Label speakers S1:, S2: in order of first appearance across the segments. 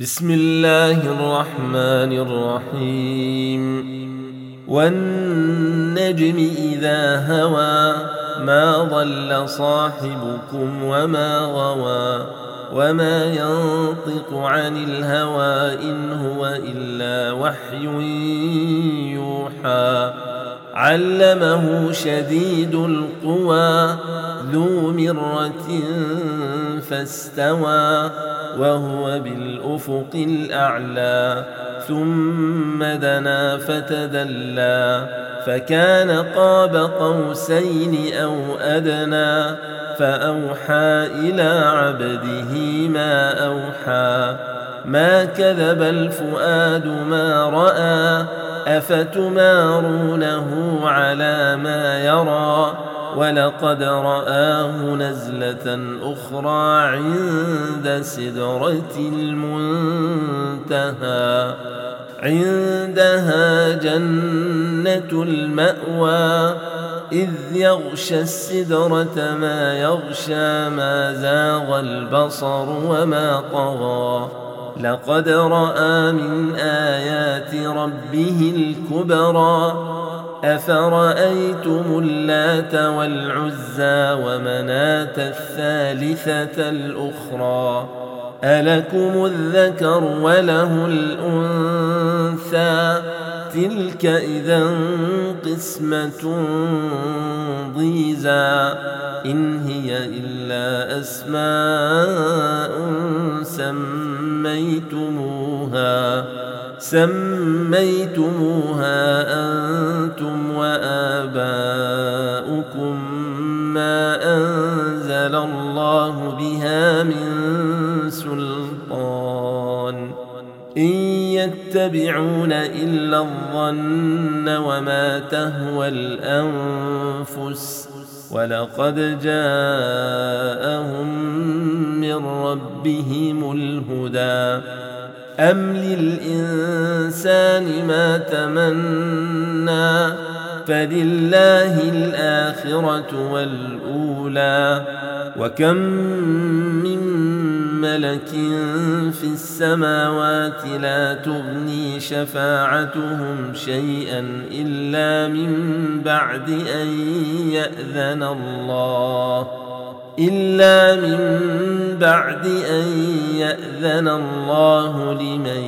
S1: بسم الله الرحمن الرحيم. والنجم إذا هوى ما ضل صاحبكم وما غوى وما ينطق عن الهوى إن هو إلا وحي يوحى. علمه شديد القوى ذو مرة فاستوى وهو بالأفق الأعلى. ثم دنا فتدلى فكان قاب قوسين أو أدنى فأوحى إلى عبده ما أوحى. ما كذب الفؤاد ما رأى أفتمارونه على ما يرى. ولقد رآه نزلة أخرى عند سدرة المنتهى. عندها جنة المأوى إذ يغشى السدرة ما يغشى. ما زاغ البصر وما طغى. لقد رأى من آيات ربه الكبرى. أفرأيتم اللات والعزى ومناة الثالثة الأخرى. ألكم الذكر وله الأنثى تلك إذا قسمة ضيزى. إن هي إلا أسماء سميتموها أنتم وآباؤكم ما أنزل الله بها من سلطان إن يتبعون إلا الظن وما تهوى الأنفس ولقد جاءهم من ربهم الهدى. أم للإنسان ما تمنى فلله الآخرة والأولى. وكم من ملك في السماوات لا تغني شفاعتهم شيئا إلا من بعد أن يأذن الله لمن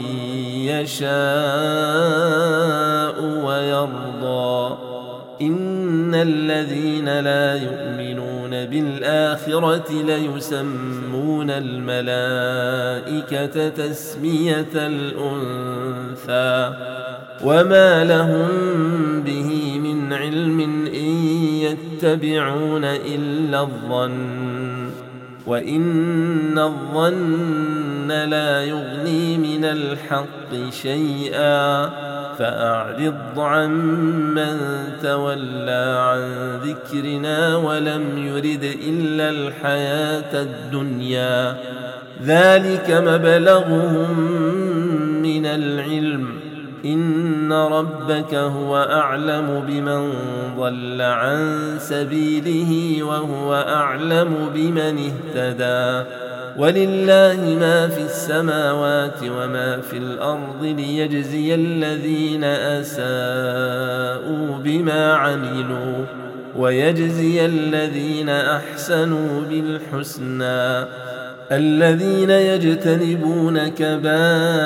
S1: يشاء ويرضى. إن الذين لا يؤمنون بالآخرة ليسمون الملائكة تسمية الأنثى وما لهم به من علم إن يتبعون إلا الظن وإن الظن لا يغني من الحق شيئا. فأعرض عن من تولى عن ذكرنا ولم يرد إلا الحياة الدنيا. ذلك مبلغهم من العلم إن ربك هو أعلم بمن ضل عن سبيله وهو أعلم بمن اهتدى. ولله ما في السماوات وما في الأرض ليجزي الذين أساءوا بما عملوا ويجزي الذين أحسنوا بالحسنى. الذين يجتنبون كبائر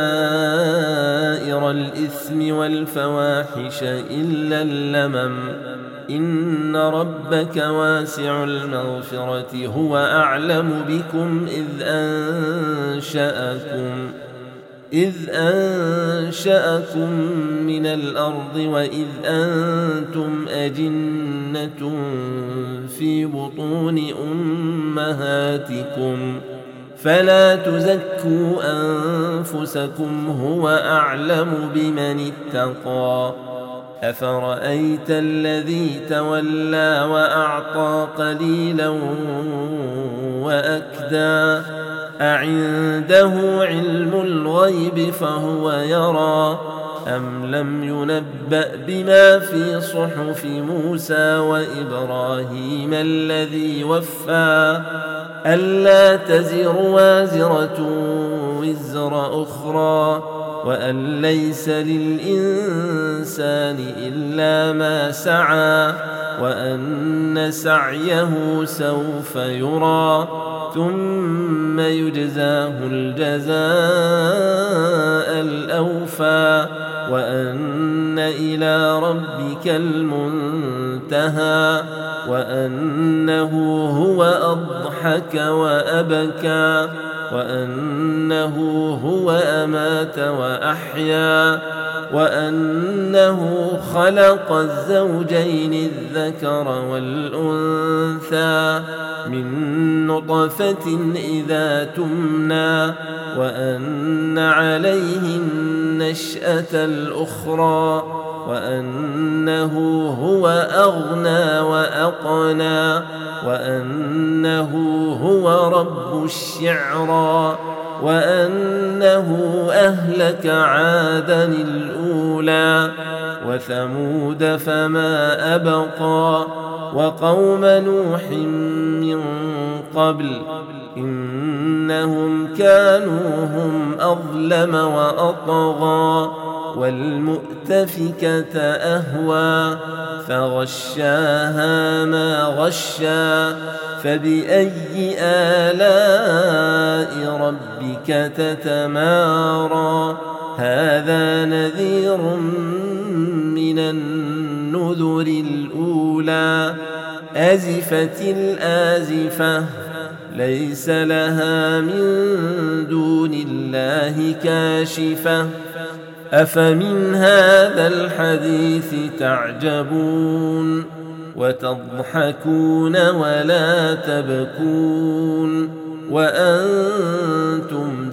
S1: الإثم والفواحش إلا اللمم إن ربك واسع المغفرة هو أعلم بكم إذ أنشأكم من الأرض وإذ أنتم أجنة في بطون أمهاتكم فلا تزكوا أنفسكم هو أعلم بمن اتقى. أفرأيت الذي تولى وأعطى قليلا وأكدى. أعنده علم الغيب فهو يرى أم لم ينبأ بما في صحف موسى وإبراهيم الذي وفى ألا تزر وازرة وزر أخرى وأن ليس للإنسان إلا ما سعى وأن سعيه سوف يرى ثم يجزاه الجزاء الأوفى وأن إلى ربك المنتهى وأنه هو أضحك وأبكى وأنه هو أمات وأحيا وأنه خلق الزوجين الذكر والأنثى من نطفة إذا تمنى وأن عليه النشأة الأخرى وأنه هو أغنى وأقنى وأنه هو رب الشعرى وأنه أهلك عادا الأولى وثمود فما أبقى وقوم نوح من قبل إنهم كانوا هم أظلم وأطغى والمؤتفكة أهوى فغشاها ما غشى فبأي آلاء ربك تتمارى هذا نذير من النذر الأولى أزفت الآزفة ليس لها من دون الله كاشفة أفمن هذا الحديث تعجبون وتضحكون ولا تبكون وأنتم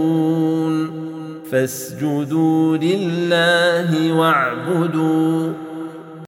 S1: سامدون فاسجدوا لله واعبدوا